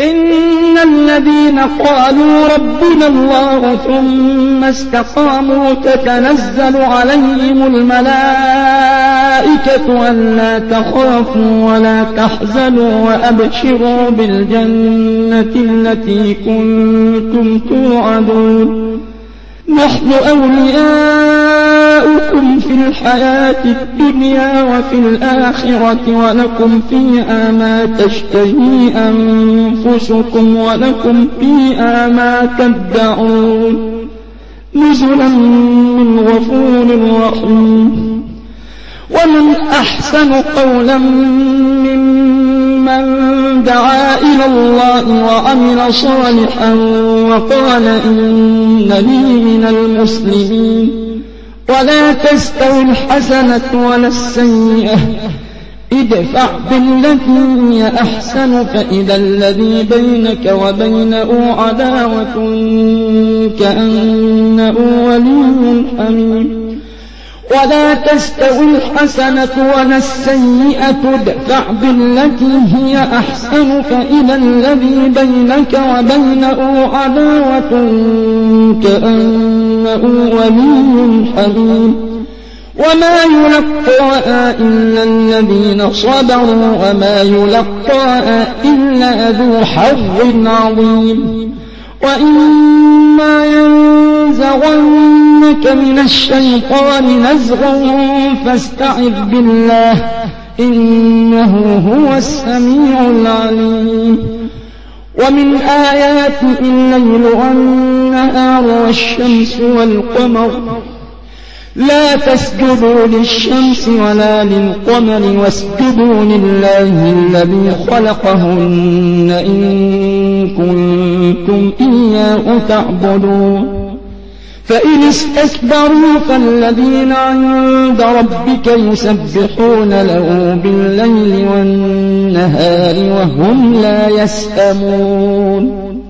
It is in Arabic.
إن الذين قالوا ربنا الله ثم استقاموا تتنزل عليهم الملائكة ألا تخافوا ولا تحزنوا وأبشروا بالجنة التي كنتم توعدون نحن أولياؤكم في الحياة الدنيا وفي الآخرة ولكم فيها ما تشتهي أنفسكم ولكم فيها ما تدعون نزلا من غفور رحيم ومن أحسن قولا ممن دعا إلى الله وعمل صالحا وقال إنني من المسلمين ولا تستوي الحسنة ولا السيئة ادفع بالتي هي أحسن فإذا الذي بينك وبينه عداوة كأنه ولي حميم ولا تستوي الحسنة ولا السيئة ادفع بالتي هي أحسن فإذا الذي بينك وبينه عداوة كأنه ولي حميم وما يلقاها إلا الذين صبروا وما يلقاها إلا ذو حظ عظيم وإما ينزغنك من الشيطان نزغ فاستعذ بالله إنه هو السميع العليم ومن آياته الليل والنهار والشمس والقمر لا تسجدوا للشمس ولا للقمر واسجدوا لله الذي خلقهن إن كنتم إياه تعبدون فإن استكبروا فالذين عند ربك يسبحون له بالليل والنهار وهم لا يسأمون